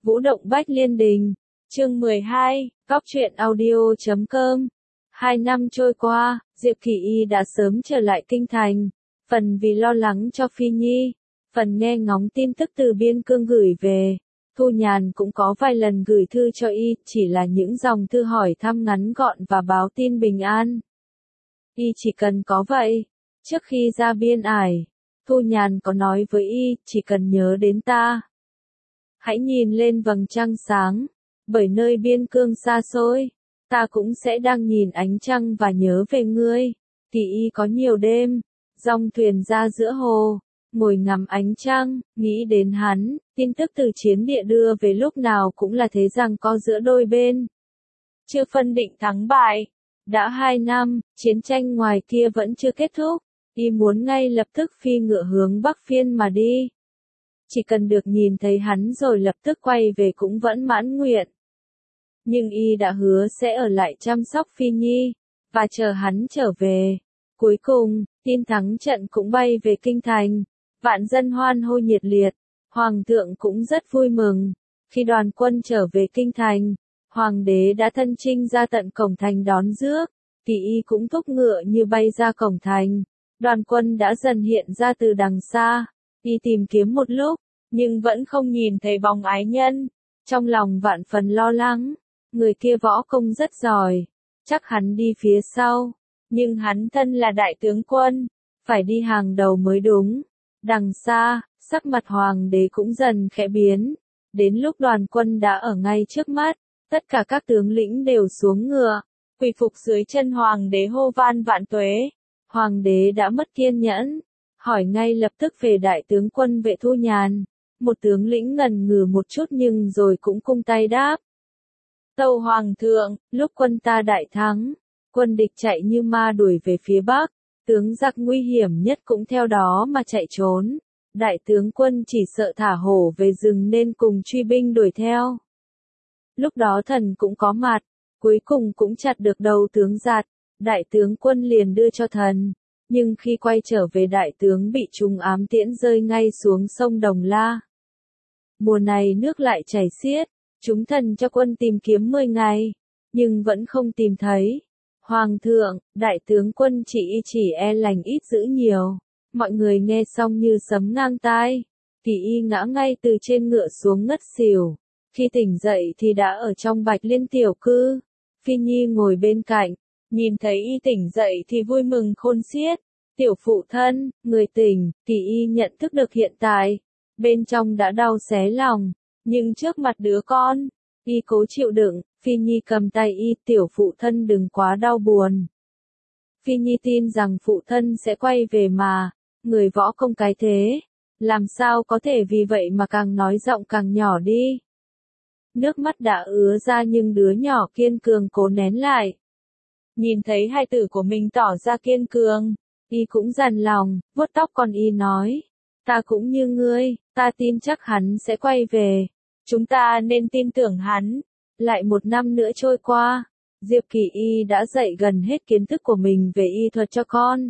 Vũ động Bách Liên Đình, chương 12, Góc truyện audio.com. 2 năm trôi qua, Diệp Kỳ Y đã sớm trở lại kinh thành, phần vì lo lắng cho Phi Nhi, phần nghe ngóng tin tức từ biên cương gửi về. Thu Nhàn cũng có vài lần gửi thư cho Y, chỉ là những dòng thư hỏi thăm ngắn gọn và báo tin bình an. Y chỉ cần có vậy. Trước khi ra biên ải, Thu Nhàn có nói với Y, chỉ cần nhớ đến ta. Hãy nhìn lên vầng trăng sáng, bởi nơi biên cương xa xôi, ta cũng sẽ đang nhìn ánh trăng và nhớ về ngươi. Kỳ Y có nhiều đêm, dòng thuyền ra giữa hồ, ngồi ngắm ánh trăng, nghĩ đến hắn, tin tức từ chiến địa đưa về lúc nào cũng là thế rằng có giữa đôi bên. Chưa phân định thắng bại, đã 2 năm, chiến tranh ngoài kia vẫn chưa kết thúc, Y muốn ngay lập tức phi ngựa hướng Bắc Phiên mà đi. Chỉ cần được nhìn thấy hắn rồi lập tức quay về cũng vẫn mãn nguyện. Nhưng Y đã hứa sẽ ở lại chăm sóc Phi Nhi, và chờ hắn trở về. Cuối cùng, tin thắng trận cũng bay về kinh thành, vạn dân hoan hô nhiệt liệt, Hoàng thượng cũng rất vui mừng. Khi đoàn quân trở về kinh thành, Hoàng đế đã thân chinh ra tận cổng thành đón rước, Kỳ Y cũng thúc ngựa như bay ra cổng thành. Đoàn quân đã dần hiện ra từ đằng xa, Y tìm kiếm một lúc, nhưng vẫn không nhìn thấy bóng ái nhân. Trong lòng vạn phần lo lắng, người kia võ công rất giỏi, chắc hắn đi phía sau, nhưng hắn thân là đại tướng quân, phải đi hàng đầu mới đúng. Đằng xa, sắc mặt Hoàng đế cũng dần khẽ biến, đến lúc đoàn quân đã ở ngay trước mắt, tất cả các tướng lĩnh đều xuống ngựa, quỳ phục dưới chân Hoàng đế hô van vạn tuế. Hoàng đế đã mất kiên nhẫn, hỏi ngay lập tức về đại tướng quân Vệ Thu Nhàn. Một tướng lĩnh ngần ngừ một chút nhưng rồi cũng cung tay đáp. Tâu Hoàng thượng, lúc quân ta đại thắng, quân địch chạy như ma đuổi về phía Bắc, tướng giặc nguy hiểm nhất cũng theo đó mà chạy trốn. Đại tướng quân chỉ sợ thả hổ về rừng nên cùng truy binh đuổi theo. Lúc đó thần cũng có mặt, cuối cùng cũng chặt được đầu tướng giặc, đại tướng quân liền đưa cho thần. Nhưng khi quay trở về đại tướng bị trúng ám tiễn rơi ngay xuống sông Đồng La. Mùa này nước lại chảy xiết, chúng thần cho quân tìm kiếm 10 ngày, nhưng vẫn không tìm thấy. Hoàng thượng, đại tướng quân chỉ e lành ít dữ nhiều. Mọi người nghe xong như sấm ngang tai. Kỳ Y ngã ngay từ trên ngựa xuống ngất xỉu. Khi tỉnh dậy thì đã ở trong Bạch Liên tiểu cư. Phi Nhi ngồi bên cạnh, nhìn thấy Y tỉnh dậy thì vui mừng khôn xiết. Tiểu phụ thân, người tỉnh. Kỳ Y nhận thức được hiện tại, bên trong đã đau xé lòng, nhưng trước mặt đứa con, Y cố chịu đựng. Phi Nhi cầm tay Y, tiểu phụ thân đừng quá đau buồn. Phi Nhi tin rằng phụ thân sẽ quay về mà, người võ công cái thế, làm sao có thể vì vậy mà càng nói giọng càng nhỏ đi. Nước mắt đã ứa ra nhưng đứa nhỏ kiên cường cố nén lại. Nhìn thấy hai tử của mình tỏ ra kiên cường, Y cũng dằn lòng, vuốt tóc con Y nói. Ta cũng như ngươi, ta tin chắc hắn sẽ quay về. Chúng ta nên tin tưởng hắn. Lại 1 năm nữa trôi qua, Diệp Kỳ Y đã dạy gần hết kiến thức của mình về y thuật cho con.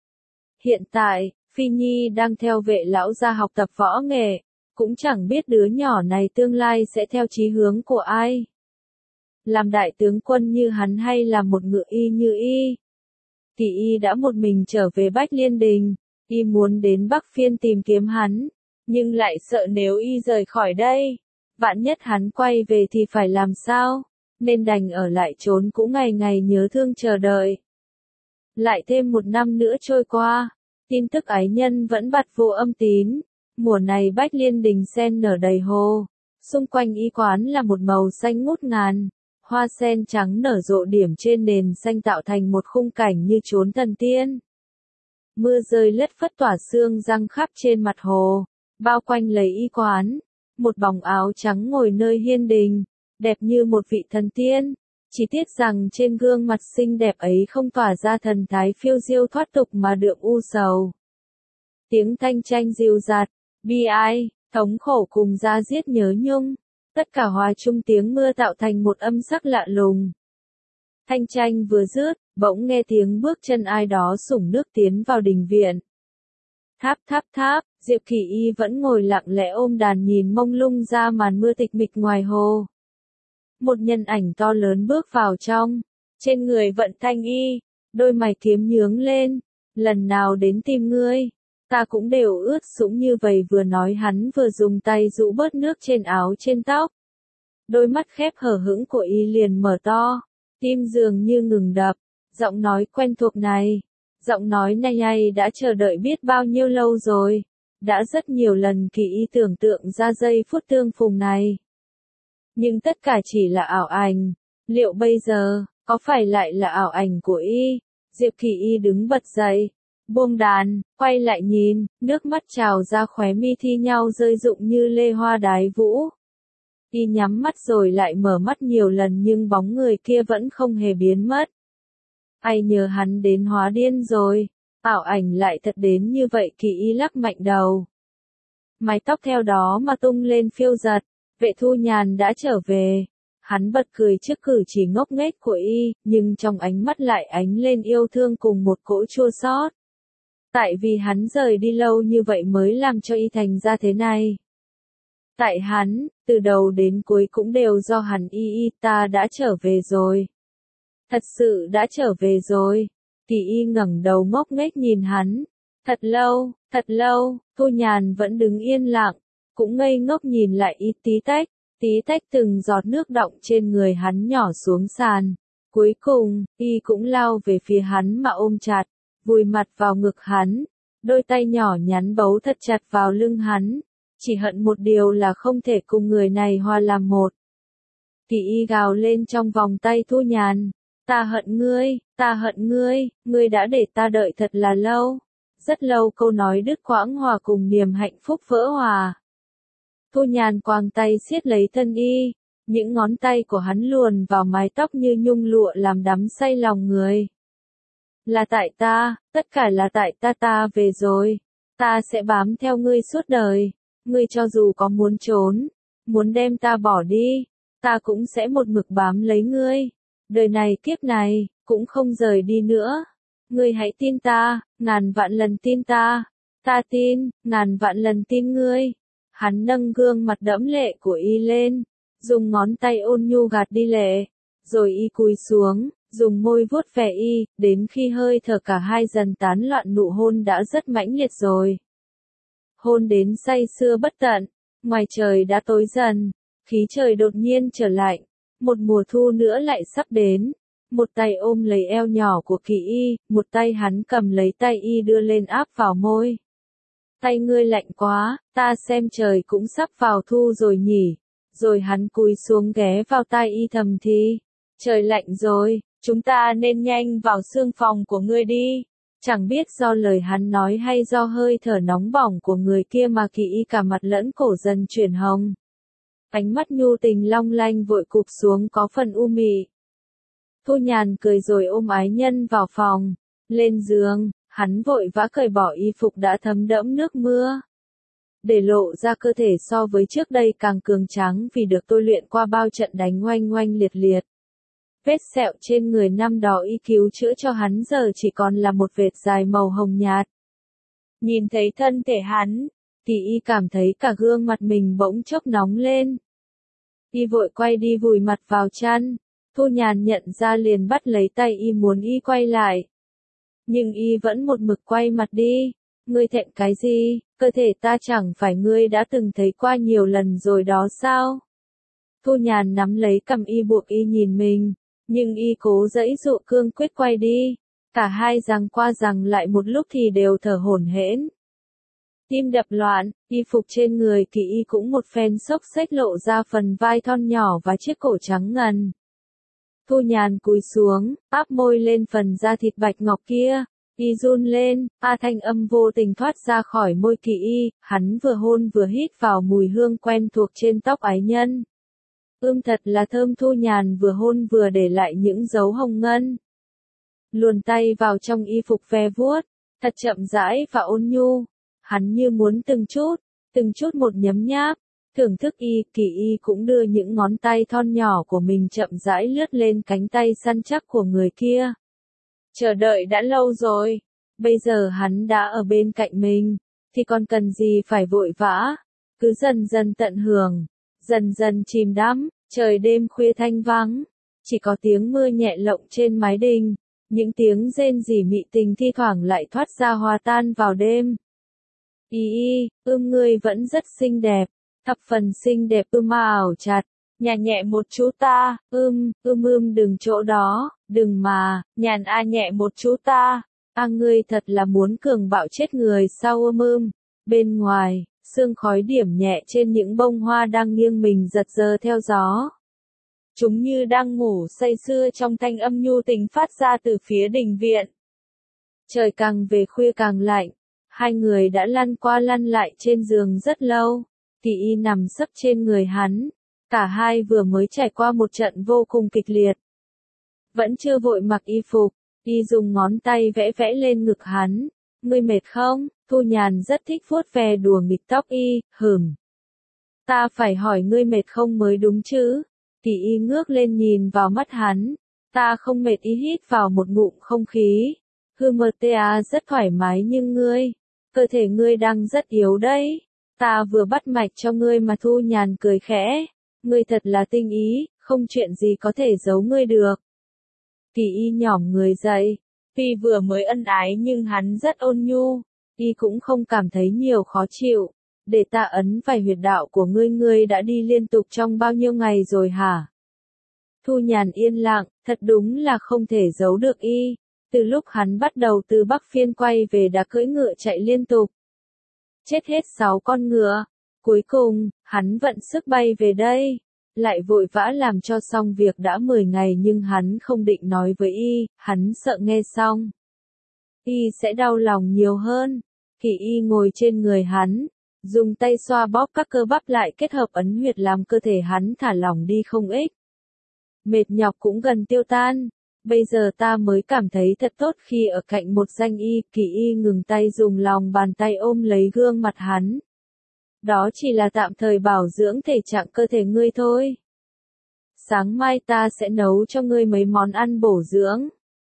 Hiện tại, Phi Nhi đang theo Vệ lão gia học tập võ nghệ, cũng chẳng biết đứa nhỏ này tương lai sẽ theo chí hướng của ai. Làm đại tướng quân như hắn hay là một ngựa y như Y. Kỳ Y đã một mình trở về Bách Liên Đình, Y muốn đến Bắc Phiên tìm kiếm hắn, nhưng lại sợ nếu Y rời khỏi đây, vạn nhất hắn quay về thì phải làm sao, nên đành ở lại trốn cũng ngày ngày nhớ thương chờ đợi. Lại thêm 1 năm nữa trôi qua, tin tức ái nhân vẫn bặt vô âm tín. Mùa này Bách Liên Đình sen nở đầy hồ, xung quanh y quán là một màu xanh ngút ngàn, hoa sen trắng nở rộ điểm trên nền xanh tạo thành một khung cảnh như chốn thần tiên. Mưa rơi lất phất tỏa sương răng khắp trên mặt hồ, bao quanh lấy y quán. Một bóng áo trắng ngồi nơi hiên đình, đẹp như một vị thần tiên. Chỉ tiếc rằng trên gương mặt xinh đẹp ấy không tỏa ra thần thái phiêu diêu thoát tục mà đượm u sầu. Tiếng thanh tranh dịu dặt, bi ai, thống khổ cùng da diết nhớ nhung, tất cả hòa chung tiếng mưa tạo thành một âm sắc lạ lùng. Thanh tranh vừa dứt, bỗng nghe tiếng bước chân ai đó xủng nước tiến vào đình viện. Tháp tháp tháp, Diệp Kỳ Y vẫn ngồi lặng lẽ ôm đàn nhìn mông lung ra màn mưa tịch mịch ngoài hồ. Một nhân ảnh to lớn bước vào trong, trên người vận thanh y, đôi mày kiếm nhướng lên, lần nào đến tìm ngươi, ta cũng đều ướt sũng như vậy, vừa nói hắn vừa dùng tay rũ bớt nước trên áo trên tóc. Đôi mắt khép hở hững của y liền mở to, tim dường như ngừng đập, giọng nói quen thuộc này, giọng nói này đã chờ đợi biết bao nhiêu lâu rồi, đã rất nhiều lần Kỳ Y tưởng tượng ra giây phút tương phùng này. Nhưng tất cả chỉ là ảo ảnh, liệu bây giờ, có phải lại là ảo ảnh của y? Diệp Kỳ Y đứng bật dậy, buông đàn, quay lại nhìn, nước mắt trào ra khóe mi thi nhau rơi rụng như lê hoa đái vũ. Y nhắm mắt rồi lại mở mắt nhiều lần nhưng bóng người kia vẫn không hề biến mất. Ai nhờ hắn đến hóa điên rồi, ảo ảnh lại thật đến như vậy. Kỳ Y lắc mạnh đầu. Mái tóc theo đó mà tung lên phiêu giật, Vệ Thu Nhàn đã trở về. Hắn bật cười trước cử chỉ ngốc nghếch của y, nhưng trong ánh mắt lại ánh lên yêu thương cùng một cỗ chua xót. Tại vì hắn rời đi lâu như vậy mới làm cho y thành ra thế này. Tại hắn, từ đầu đến cuối cũng đều do hắn. Ta đã trở về rồi. Thật sự đã trở về rồi. Kỳ Y ngẩng đầu ngốc nghếch nhìn hắn. Thật lâu, Thu Nhàn vẫn đứng yên lặng, cũng ngây ngốc nhìn lại y. Tí tách từng giọt nước đọng trên người hắn nhỏ xuống sàn. Cuối cùng, y cũng lao về phía hắn mà ôm chặt, vùi mặt vào ngực hắn, đôi tay nhỏ nhắn bấu thật chặt vào lưng hắn, chỉ hận một điều là không thể cùng người này hòa làm một. Kỳ Y gào lên trong vòng tay Thu Nhàn, ta hận ngươi đã để ta đợi thật là lâu, rất lâu. Câu nói đứt quãng hòa cùng niềm hạnh phúc vỡ hòa. Thu Nhàn quàng tay siết lấy thân y, những ngón tay của hắn luồn vào mái tóc như nhung lụa làm đắm say lòng người. Là tại ta, tất cả là tại ta về rồi, ta sẽ bám theo ngươi suốt đời, ngươi cho dù có muốn trốn, muốn đem ta bỏ đi, ta cũng sẽ một mực bám lấy ngươi, đời này kiếp này, cũng không rời đi nữa. Ngươi hãy tin ta, ngàn vạn lần tin ta tin, ngàn vạn lần tin ngươi. Hắn nâng gương mặt đẫm lệ của y lên, dùng ngón tay ôn nhu gạt đi lệ, rồi y cúi xuống, dùng môi vuốt ve y, đến khi hơi thở cả hai dần tán loạn nụ hôn đã rất mãnh liệt rồi. Hôn đến say sưa bất tận, ngoài trời đã tối dần, khí trời đột nhiên trở lạnh, một mùa thu nữa lại sắp đến. Một tay ôm lấy eo nhỏ của Kỳ Y, một tay hắn cầm lấy tay y đưa lên áp vào môi. Tay ngươi lạnh quá, ta xem trời cũng sắp vào thu rồi nhỉ. Rồi hắn cúi xuống ghé vào tai y thầm thì, trời lạnh rồi, chúng ta nên nhanh vào xương phòng của ngươi đi. Chẳng biết do lời hắn nói hay do hơi thở nóng bỏng của người kia mà Kỳ Y cả mặt lẫn cổ dần chuyển hồng. Ánh mắt nhu tình long lanh vội cụp xuống có phần u mị. Thu Nhàn cười rồi ôm ái nhân vào phòng, lên giường, hắn vội vã cởi bỏ y phục đã thấm đẫm nước mưa, để lộ ra cơ thể so với trước đây càng cường tráng vì được tôi luyện qua bao trận đánh oanh oanh liệt liệt. Vết sẹo trên người năm đó y cứu chữa cho hắn giờ chỉ còn là một vệt dài màu hồng nhạt. Nhìn thấy thân thể hắn, thì y cảm thấy cả gương mặt mình bỗng chốc nóng lên. Y vội quay đi vùi mặt vào chăn. Thu Nhàn nhận ra liền bắt lấy tay y muốn y quay lại. Nhưng y vẫn một mực quay mặt đi. Ngươi thẹn cái gì, cơ thể ta chẳng phải ngươi đã từng thấy qua nhiều lần rồi đó sao? Thu Nhàn nắm lấy cằm y buộc y nhìn mình, nhưng y cố giãy dụ cương quyết quay đi. Cả hai giằng qua giằng lại một lúc thì đều thở hổn hển. Tim đập loạn, y phục trên người Kỳ Y cũng một phen xốc xếch lộ ra phần vai thon nhỏ và chiếc cổ trắng ngần. Thu Nhàn cúi xuống, áp môi lên phần da thịt bạch ngọc kia, y run lên, thanh âm vô tình thoát ra khỏi môi Kỳ Y, hắn vừa hôn vừa hít vào mùi hương quen thuộc trên tóc ái nhân. Thật là thơm. Thu Nhàn vừa hôn vừa để lại những dấu hồng ngân. Luồn tay vào trong y phục ve vuốt, thật chậm rãi và ôn nhu, hắn như muốn từng chút một nhấm nháp. Thưởng thức y, Kỳ Y cũng đưa những ngón tay thon nhỏ của mình chậm rãi lướt lên cánh tay săn chắc của người kia. Chờ đợi đã lâu rồi, bây giờ hắn đã ở bên cạnh mình, thì còn cần gì phải vội vã, cứ dần dần tận hưởng, dần dần chìm đắm, trời đêm khuya thanh vắng, chỉ có tiếng mưa nhẹ lộng trên mái đình, những tiếng rên rỉ mị tình thi thoảng lại thoát ra hòa tan vào đêm. Ngươi vẫn rất xinh đẹp, thập phần xinh đẹp mà ảo chặt, nhả nhẹ một chút ta, đừng chỗ đó, đừng mà, nhàn nhẹ một chút ta, ngươi thật là muốn cường bạo chết người sao bên ngoài, sương khói điểm nhẹ trên những bông hoa đang nghiêng mình giật giơ theo gió. Chúng như đang ngủ say sưa trong thanh âm nhu tình phát ra từ phía đình viện. Trời càng về khuya càng lạnh, hai người đã lăn qua lăn lại trên giường rất lâu, Kỳ Y nằm sấp trên người hắn, cả hai vừa mới trải qua một trận vô cùng kịch liệt. Vẫn chưa vội mặc y phục, y dùng ngón tay vẽ vẽ lên ngực hắn, ngươi mệt không? Thu Nhàn rất thích vuốt ve đùa nghịch tóc y, ta phải hỏi ngươi mệt không mới đúng chứ? Kỳ Y ngước lên nhìn vào mắt hắn, ta không mệt. Y hít vào một ngụm không khí, rất thoải mái nhưng cơ thể ngươi đang rất yếu đấy, ta vừa bắt mạch cho ngươi mà. Thu Nhàn cười khẽ, ngươi thật là tinh ý, không chuyện gì có thể giấu ngươi được. Kỳ Y nhỏm người dậy, tuy vừa mới ân ái nhưng hắn rất ôn nhu, y cũng không cảm thấy nhiều khó chịu. Để ta ấn vài huyệt đạo của ngươi đã đi liên tục trong bao nhiêu ngày rồi hả? Thu Nhàn yên lặng, thật đúng là không thể giấu được y. Từ lúc hắn bắt đầu từ Bắc Phiên quay về đã cưỡi ngựa chạy liên tục. Chết hết 6 con ngựa. Cuối cùng, hắn vận sức bay về đây. Lại vội vã làm cho xong việc đã 10 ngày nhưng hắn không định nói với y, hắn sợ nghe xong. Y sẽ đau lòng nhiều hơn. Kỳ Y ngồi trên người hắn, dùng tay xoa bóp các cơ bắp lại kết hợp ấn huyệt làm cơ thể hắn thả lỏng đi không ít. Mệt nhọc cũng gần tiêu tan. Bây giờ ta mới cảm thấy thật tốt khi ở cạnh một danh y. Kỳ Y ngừng tay dùng lòng bàn tay ôm lấy gương mặt hắn. Đó chỉ là tạm thời bảo dưỡng thể trạng cơ thể ngươi thôi. Sáng mai ta sẽ nấu cho ngươi mấy món ăn bổ dưỡng.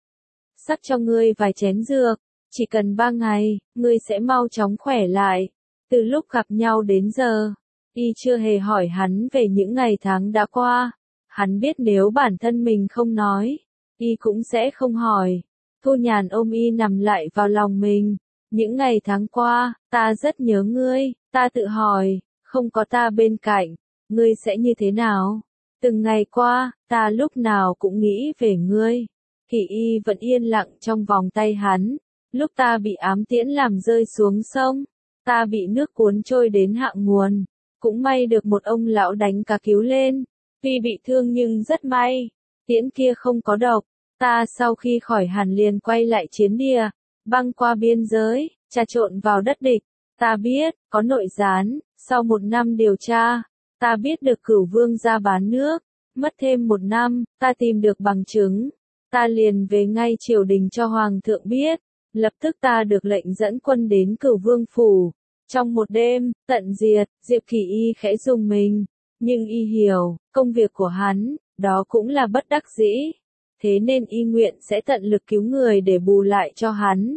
Sắc cho ngươi vài chén dược. Chỉ cần 3 ngày, ngươi sẽ mau chóng khỏe lại. Từ lúc gặp nhau đến giờ, y chưa hề hỏi hắn về những ngày tháng đã qua. Hắn biết nếu bản thân mình không nói, y cũng sẽ không hỏi. Thu Nhàn ôm y nằm lại vào lòng mình. Những ngày tháng qua, ta rất nhớ ngươi. Ta tự hỏi, không có ta bên cạnh, ngươi sẽ như thế nào? Từng ngày qua, ta lúc nào cũng nghĩ về ngươi. Kỳ Y vẫn yên lặng trong vòng tay hắn. Lúc ta bị ám tiễn làm rơi xuống sông, ta bị nước cuốn trôi đến hạ nguồn, cũng may được một ông lão đánh cá cứu lên. Tuy bị thương nhưng rất may, tiễn kia không có độc. Ta sau khi khỏi hẳn liền quay lại chiến địa, băng qua biên giới, trà trộn vào đất địch. Ta biết, có nội gián, sau 1 năm điều tra, ta biết được Cửu Vương ra bán nước, mất thêm 1 năm, ta tìm được bằng chứng, ta liền về ngay triều đình cho Hoàng thượng biết, lập tức ta được lệnh dẫn quân đến Cửu Vương phủ, trong một đêm, tận diệt. Diệp Kỳ Y khẽ rùng mình, nhưng y hiểu, công việc của hắn, đó cũng là bất đắc dĩ, thế nên y nguyện sẽ tận lực cứu người để bù lại cho hắn.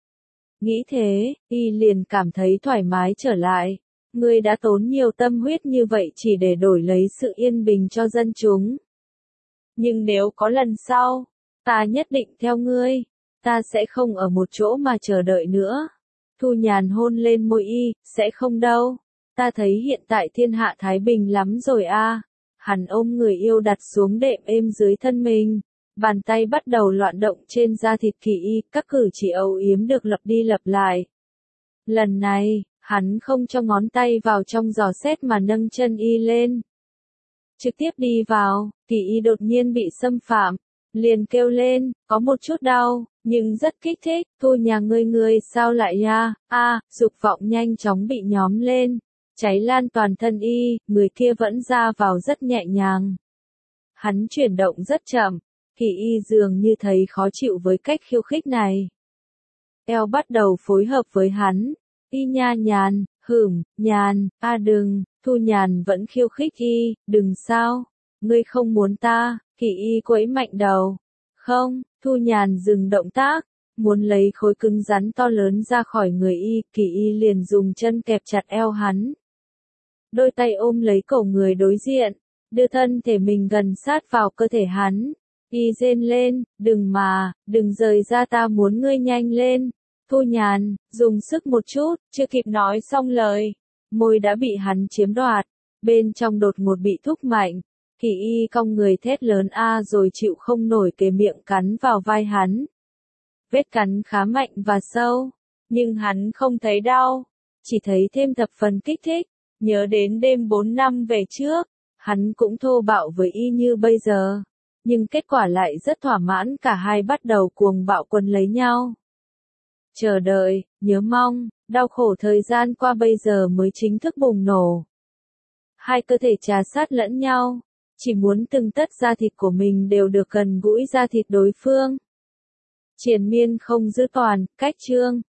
Nghĩ thế, y liền cảm thấy thoải mái trở lại. Ngươi đã tốn nhiều tâm huyết như vậy chỉ để đổi lấy sự yên bình cho dân chúng. Nhưng nếu có lần sau, ta nhất định theo ngươi. Ta sẽ không ở một chỗ mà chờ đợi nữa. Thu Nhàn hôn lên môi y, sẽ không đâu. Ta thấy hiện tại thiên hạ thái bình lắm rồi a. Hắn ôm người yêu đặt xuống đệm êm dưới thân mình. Bàn tay bắt đầu loạn động trên da thịt Kỳ Y, các cử chỉ âu yếm được lặp đi lặp lại. Lần này, hắn không cho ngón tay vào trong giò xét mà nâng chân y lên. Trực tiếp đi vào, Kỳ Y đột nhiên bị xâm phạm, liền kêu lên, có một chút đau, nhưng rất kích thích. Thu nhà ngươi sao lại ya? Dục vọng nhanh chóng bị nhóm lên, cháy lan toàn thân y, người kia vẫn ra vào rất nhẹ nhàng. Hắn chuyển động rất chậm. Kỳ Y dường như thấy khó chịu với cách khiêu khích này. Eo bắt đầu phối hợp với hắn. Y nha nhàn, nhàn, đừng. Thu Nhàn vẫn khiêu khích y, đừng sao? Ngươi không muốn ta? Kỳ Y quẫy mạnh đầu. Không. Thu Nhàn dừng động tác. Muốn lấy khối cứng rắn to lớn ra khỏi người y, Kỳ y liền dùng chân kẹp chặt eo hắn. Đôi tay ôm lấy cổ người đối diện, đưa thân thể mình gần sát vào cơ thể hắn. Y rên lên, đừng rời ra, ta muốn ngươi nhanh lên. Thu Nhàn, dùng sức một chút, chưa kịp nói xong lời. Môi đã bị hắn chiếm đoạt, bên trong đột ngột bị thúc mạnh. Kỳ y cong người thét lớn a rồi chịu không nổi kề miệng cắn vào vai hắn. Vết cắn khá mạnh và sâu, nhưng hắn không thấy đau, chỉ thấy thêm thập phần kích thích. Nhớ đến đêm 4 năm về trước, hắn cũng thô bạo với y như bây giờ. Nhưng kết quả lại rất thỏa mãn, cả hai bắt đầu cuồng bạo quấn lấy nhau. Chờ đợi, nhớ mong, đau khổ thời gian qua bây giờ mới chính thức bùng nổ. Hai cơ thể trà sát lẫn nhau, chỉ muốn từng tấc da thịt của mình đều được gần gũi da thịt đối phương. Triền miên không giữ toàn, cách chương.